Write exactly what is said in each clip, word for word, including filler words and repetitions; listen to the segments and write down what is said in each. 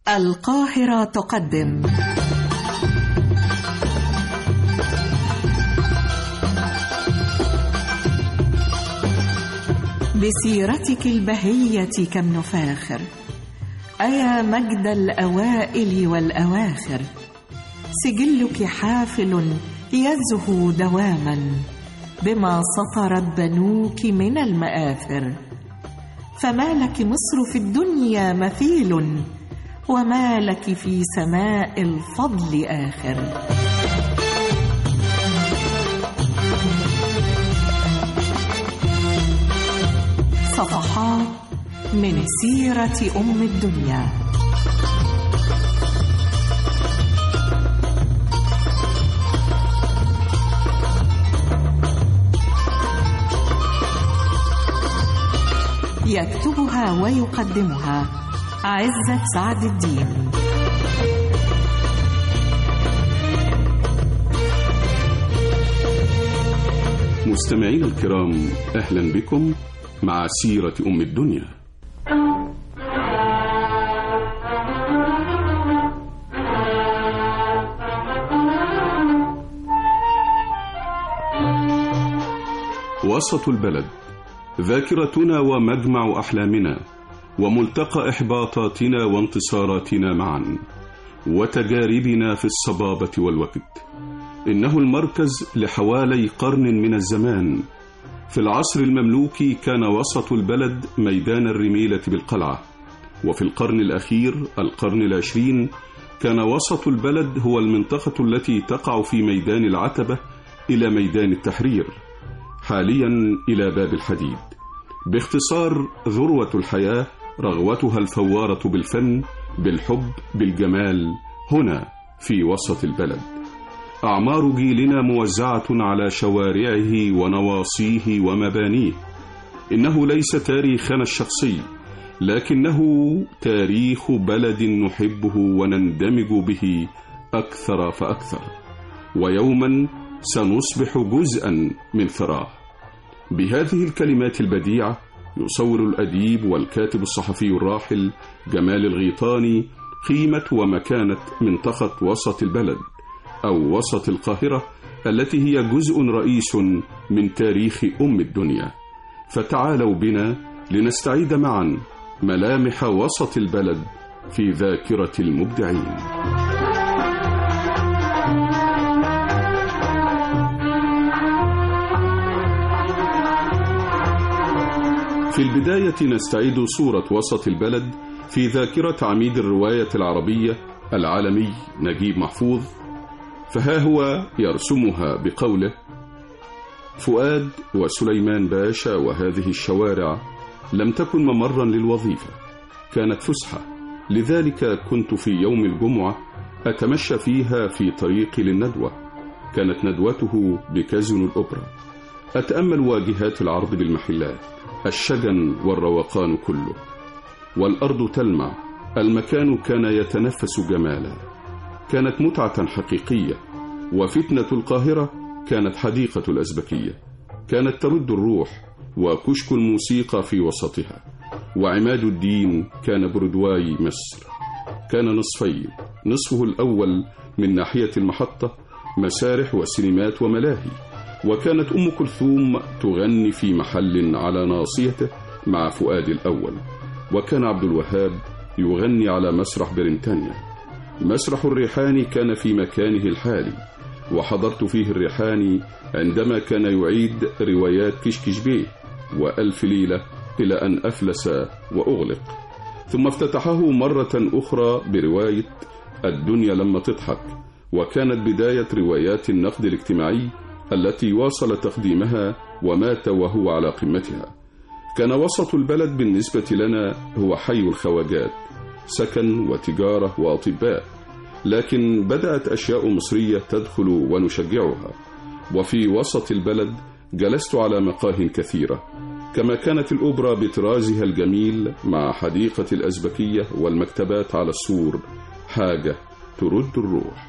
القاهرة تقدم بسيرتك البهية كم نفاخر، أيا مجد الأوائل والأواخر، سجلك حافل يزهو دواما بما سطرت بنوك من المآثر، فما لك مصر في الدنيا مثيل، وما لك في سماء الفضل آخر. صفحات من سيرة أم الدنيا. يكتبها ويقدمها عزت سعد الدين. مستمعينا الكرام، أهلا بكم مع سيرة أم الدنيا. وسط البلد، ذاكرتنا ومجمع أحلامنا، وملتقى إحباطاتنا وانتصاراتنا معا، وتجاربنا في الصبابة والوقت. إنه المركز لحوالي قرن من الزمان. في العصر المملوكي كان وسط البلد ميدان الرميلة بالقلعة، وفي القرن الأخير القرن العشرين كان وسط البلد هو المنطقة التي تقع في ميدان العتبة إلى ميدان التحرير، حاليا إلى باب الحديد. باختصار، ذروة الحياة، رغوتها الفوارة بالفن، بالحب، بالجمال، هنا في وسط البلد. أعمار جيلنا موزعة على شوارعه ونواصيه ومبانيه. إنه ليس تاريخنا الشخصي، لكنه تاريخ بلد نحبه ونندمج به أكثر فأكثر، ويوما سنصبح جزءا من ثراه. بهذه الكلمات البديعة يصور الأديب والكاتب الصحفي الراحل جمال الغيطاني قيمة ومكانة منطقة وسط البلد أو وسط القاهرة، التي هي جزء رئيس من تاريخ أم الدنيا. فتعالوا بنا لنستعيد معا ملامح وسط البلد في ذاكرة المبدعين. في البداية نستعيد صورة وسط البلد في ذاكرة عميد الرواية العربية العالمي نجيب محفوظ، فها هو يرسمها بقوله: فؤاد وسليمان باشا وهذه الشوارع لم تكن ممرا للوظيفة، كانت فسحة. لذلك كنت في يوم الجمعة أتمشى فيها في طريقي للندوة، كانت ندوته بكازينو الأوبرا. أتأمل واجهات العرض بالمحلات، الشجن والروقان كله، والأرض تلمع. المكان كان يتنفس جمالا، كانت متعة حقيقية. وفتنة القاهرة كانت حديقة الأزبكية، كانت ترد الروح، وكشك الموسيقى في وسطها. وعماد الدين كان برودواي مصر، كان نصفين، نصفه الأول من ناحية المحطة مسارح وسينمات وملاهي، وكانت أم كلثوم تغني في محل على ناصيته مع فؤاد الأول، وكان عبد الوهاب يغني على مسرح بريطانيا. مسرح الريحاني كان في مكانه الحالي، وحضرت فيه الريحاني عندما كان يعيد روايات كشكش بيه وألف ليلة إلى أن أفلس وأغلق. ثم افتتحه مرة أخرى برواية الدنيا لما تضحك، وكانت بداية روايات النقد الاجتماعي التي واصل تقديمها ومات وهو على قمتها. كان وسط البلد بالنسبة لنا هو حي الخواجات، سكن وتجارة وأطباء، لكن بدأت أشياء مصرية تدخل ونشجعها. وفي وسط البلد جلست على مقاه كثيرة، كما كانت الأوبرا بطرازها الجميل مع حديقة الأزبكية والمكتبات على السور، حاجة ترد الروح.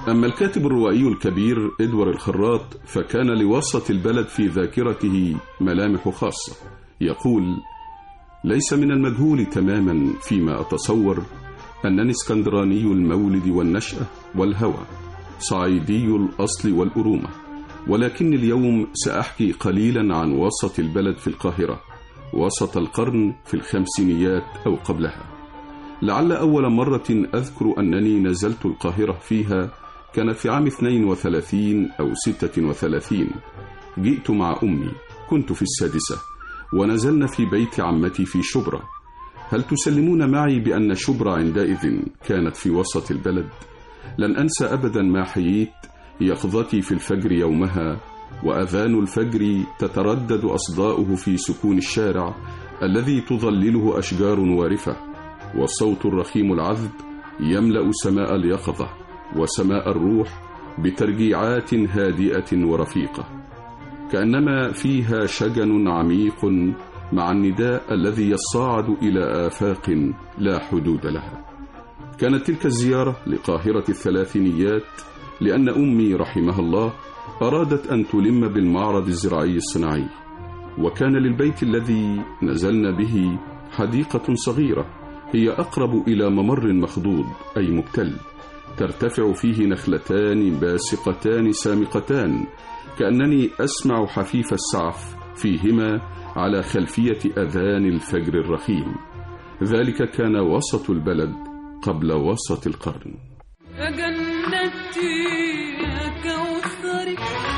أما الكاتب الروائي الكبير إدوار الخراط فكان لوسط البلد في ذاكرته ملامح خاصة. يقول: ليس من المجهول تماما فيما أتصور أنني اسكندراني المولد والنشأة والهوى، صعيدي الأصل والأرومة، ولكن اليوم سأحكي قليلا عن وسط البلد في القاهرة وسط القرن في الخمسينيات أو قبلها. لعل أول مرة أذكر أنني نزلت القاهرة فيها كان في عام اثنين وثلاثين أو ستة وثلاثين. جئت مع أمي، كنت في السادسة، ونزلنا في بيت عمتي في شبرا. هل تسلمون معي بأن شبرا عندئذ كانت في وسط البلد؟ لن أنسى أبدا ما حييت يقظتي في الفجر يومها، وأذان الفجر تتردد أصداؤه في سكون الشارع الذي تظلله أشجار وارفة، والصوت الرخيم العذب يملأ سماء اليقظة وسماء الروح بترجيعات هادئة ورفيقة، كأنما فيها شجن عميق مع النداء الذي يصعد إلى آفاق لا حدود لها. كانت تلك الزيارة لقاهرة الثلاثينيات لأن أمي رحمها الله أرادت أن تلم بالمعرض الزراعي الصناعي، وكان للبيت الذي نزلنا به حديقة صغيرة هي أقرب إلى ممر مخضوض أي مبتل، ترتفع فيه نخلتان باسقتان سامقتان، كأنني أسمع حفيف السعف فيهما على خلفية أذان الفجر الرخيم. ذلك كان وسط البلد قبل وسط القرن. يا جنتي يا كوثري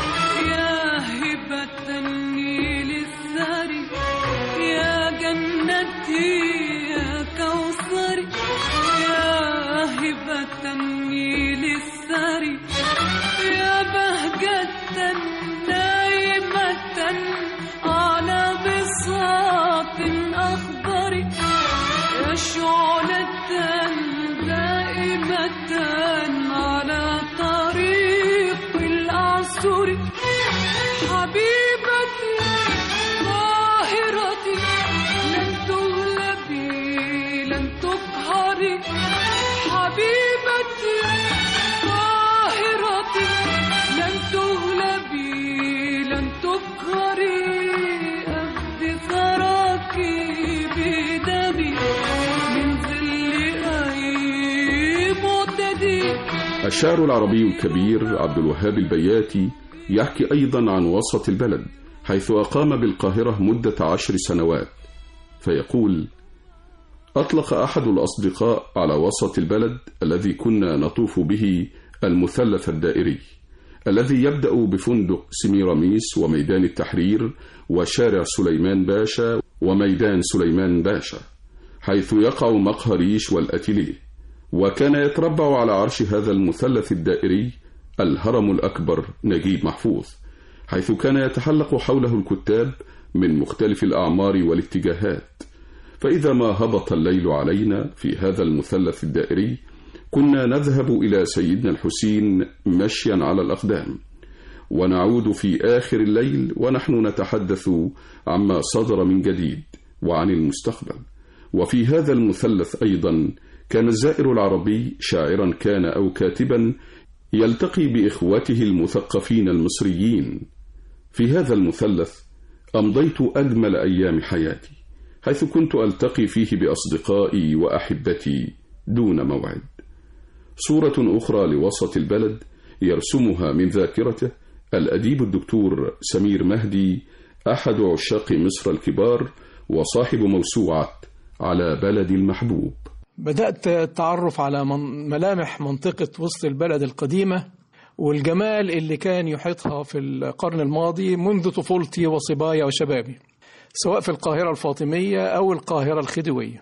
يا هبة النيل الثري، يا جنتي يا كوثري يا هبة النيل الثري، يا بهجة نايمة على بساط أخضر، يا شعلة دائمة على طريق الأعصر، حبيبتي طاهرتي لن تغلبي لن تقهري، حبيبتي طاهرتي لن تغلبي لن تقهري، أفدي ثراكي بدمي من ذل أي معتدي. الشاعر العربي الكبير عبد الوهاب البياتي يحكي أيضا عن وسط البلد حيث أقام بالقاهرة مدة عشر سنوات، فيقول: أطلق أحد الأصدقاء على وسط البلد الذي كنا نطوف به المثلث الدائري الذي يبدأ بفندق سميراميس وميدان التحرير وشارع سليمان باشا وميدان سليمان باشا، حيث يقع مقهى ريش والأتيليه. وكان يتربع على عرش هذا المثلث الدائري الهرم الأكبر نجيب محفوظ، حيث كان يتحلق حوله الكتاب من مختلف الأعمار والاتجاهات. فإذا ما هبط الليل علينا في هذا المثلث الدائري كنا نذهب إلى سيدنا الحسين مشيا على الأقدام، ونعود في آخر الليل ونحن نتحدث عما صدر من جديد وعن المستقبل. وفي هذا المثلث أيضا كان الزائر العربي شاعرا كان أو كاتبا يلتقي بإخوته المثقفين المصريين. في هذا المثلث أمضيت أجمل أيام حياتي، حيث كنت ألتقي فيه بأصدقائي وأحبتي دون موعد. صورة أخرى لوسط البلد يرسمها من ذاكرته الأديب الدكتور سمير مهدي، أحد عشاق مصر الكبار وصاحب موسوعة على بلدي المحبوب. بدأت التعرف على ملامح منطقة وسط البلد القديمة والجمال اللي كان يحيطها في القرن الماضي منذ طفولتي وصبايا وشبابي، سواء في القاهرة الفاطمية أو القاهرة الخديوية.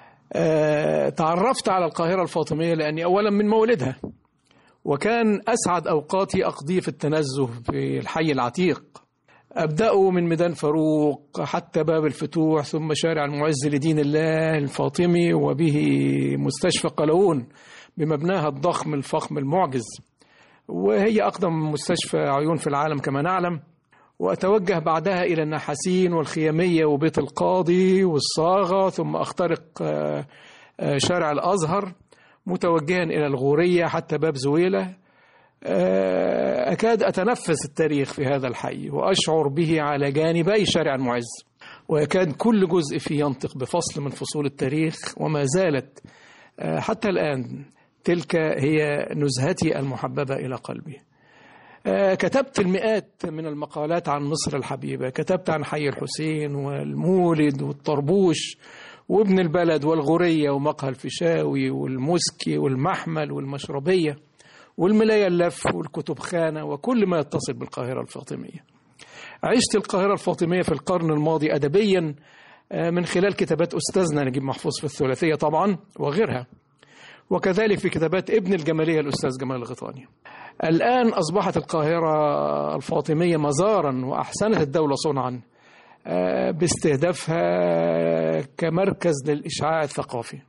أه تعرفت على القاهرة الفاطمية لأني أولا من مولدها، وكان أسعد أوقاتي أقضي في التنزه في الحي العتيق، أبدأ من ميدان فاروق حتى باب الفتوح، ثم شارع المعز لدين الله الفاطمي، وبه مستشفى قلاوون بمبناها الضخم الفخم المعجز، وهي أقدم مستشفى عيون في العالم كما نعلم. وأتوجه بعدها إلى النحاسين والخيامية وبيت القاضي والصاغة، ثم أخترق شارع الأزهر متوجها إلى الغورية حتى باب زويلة، أكاد أتنفس التاريخ في هذا الحي وأشعر به على جانبي شارع المعز، ويكاد كل جزء فيه ينطق بفصل من فصول التاريخ، وما زالت حتى الآن تلك هي نزهتي المحببة إلى قلبي. كتبت المئات من المقالات عن مصر الحبيبة، كتبت عن حي الحسين والمولد والطربوش وابن البلد والغورية ومقهى الفيشاوي والمسكي والمحمل والمشربية والملاية اللف والكتبخانة وكل ما يتصل بالقاهرة الفاطمية. عشت القاهرة الفاطمية في القرن الماضي أدبيا من خلال كتابات أستاذنا نجيب محفوظ في الثلاثية طبعا وغيرها، وكذلك في كتابات ابن الجمالية الأستاذ جمال الغيطاني. الآن أصبحت القاهرة الفاطمية مزارا وأحسنت الدولة صنعا باستهدافها كمركز للإشعاع الثقافي.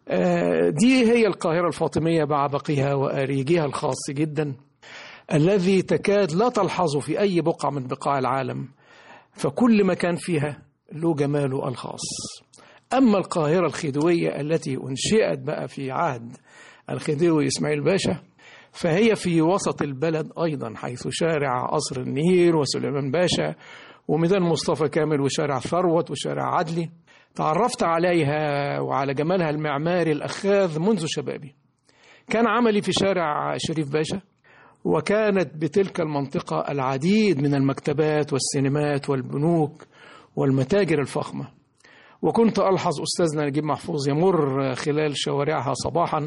دي هي القاهرة الفاطمية بعبقها وأريجها الخاص جدا الذي تكاد لا تلحظه في أي بقعة من بقاع العالم، فكل مكان فيها له جماله الخاص. أما القاهرة الخديوية التي أنشئت بقى في عهد الخديوي إسماعيل باشا فهي في وسط البلد أيضا، حيث شارع قصر النيل وسليمان باشا وميدان مصطفى كامل وشارع ثروت وشارع عدلي. تعرفت عليها وعلى جمالها المعماري الأخاذ منذ شبابي. كان عملي في شارع شريف باشا، وكانت بتلك المنطقة العديد من المكتبات والسينمات والبنوك والمتاجر الفخمة، وكنت ألحظ أستاذنا نجيب محفوظ يمر خلال شوارعها صباحا.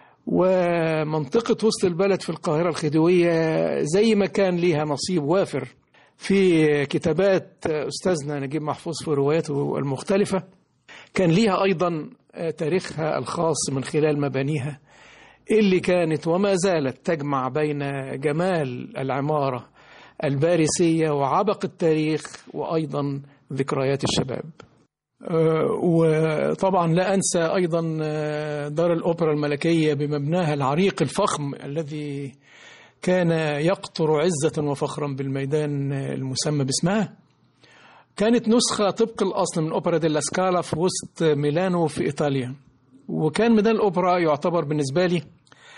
ومنطقة وسط البلد في القاهرة الخديوية زي ما كان ليها نصيب وافر في كتابات أستاذنا نجيب محفوظ في رواياته المختلفة، كان ليها أيضا تاريخها الخاص من خلال مبانيها اللي كانت وما زالت تجمع بين جمال العمارة الباريسية وعبق التاريخ وأيضا ذكريات الشباب. وطبعا لا أنسى أيضا دار الأوبرا الملكية بمبناها العريق الفخم الذي كان يقطر عزة وفخرا بالميدان المسمى باسمها. كانت نسخة طبق الأصل من أوبرا ديلا سكالا في وسط ميلانو في إيطاليا، وكان ميدان الأوبرا يعتبر بالنسبة لي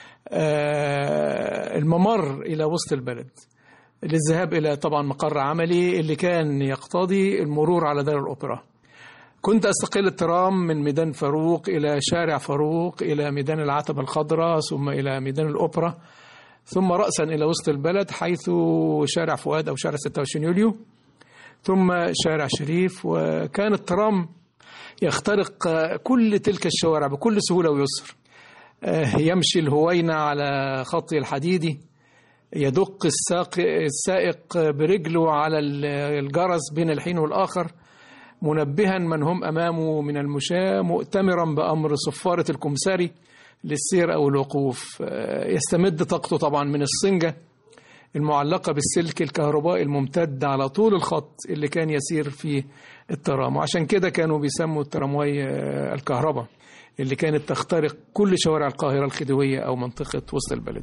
الممر إلى وسط البلد للذهاب إلى طبعا مقر عملي اللي كان يقتضي المرور على دار الأوبرا. كنت أستقل الترام من ميدان فاروق إلى شارع فاروق إلى ميدان العتبة الخضراء ثم إلى ميدان الأوبرا ثم رأسا إلى وسط البلد حيث شارع فؤاد أو شارع ستة وعشرين يوليو ثم شارع شريف. وكان الترام يخترق كل تلك الشوارع بكل سهولة ويسر، يمشي الهوينة على خط الحديدي، يدق السائق برجله على الجرس بين الحين والآخر منبها من هم أمامه من المشاة، مؤتمرا بأمر صفارة الكمساري للسير أو الوقوف. يستمد طاقته طبعا من الصنجة المعلقة بالسلك الكهربائي الممتد على طول الخط اللي كان يسير فيه الترام، وعشان كده كانوا بيسموا الترامواي الكهرباء اللي كانت تخترق كل شوارع القاهرة الخديوية أو منطقة وسط البلد.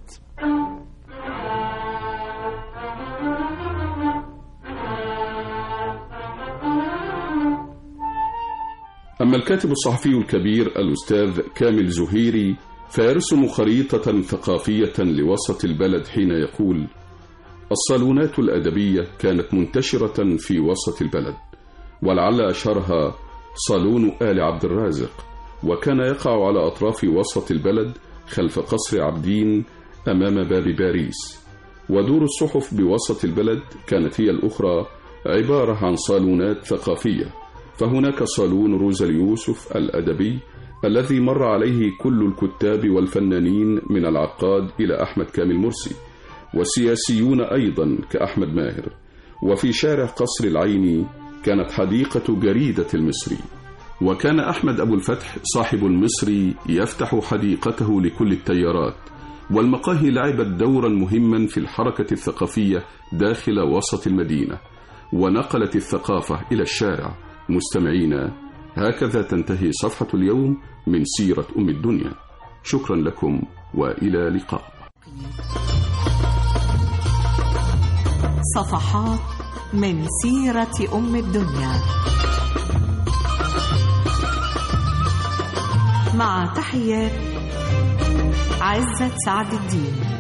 أما الكاتب الصحفي الكبير الأستاذ كامل زهيري فيرسم خريطة ثقافية لوسط البلد حين يقول: الصالونات الأدبية كانت منتشرة في وسط البلد، ولعل أشهرها صالون آل عبد الرازق، وكان يقع على أطراف وسط البلد خلف قصر عابدين أمام باب باريس. ودور الصحف بوسط البلد كانت هي الأخرى عبارة عن صالونات ثقافية، فهناك صالون روزا اليوسف الأدبي الذي مر عليه كل الكتاب والفنانين من العقاد إلى أحمد كامل مرسي، والسياسيون أيضا كأحمد ماهر. وفي شارع قصر العيني كانت حديقة جريدة المصري، وكان أحمد أبو الفتح صاحب المصري يفتح حديقته لكل التيارات، والمقاهي لعبت دورا مهما في الحركة الثقافية داخل وسط المدينة، ونقلت الثقافة إلى الشارع. مستمعينا، هكذا تنتهي صفحة اليوم من سيرة أم الدنيا. شكرا لكم وإلى لقاء. صفحات من سيرة أم الدنيا مع تحيات عزت سعد الدين.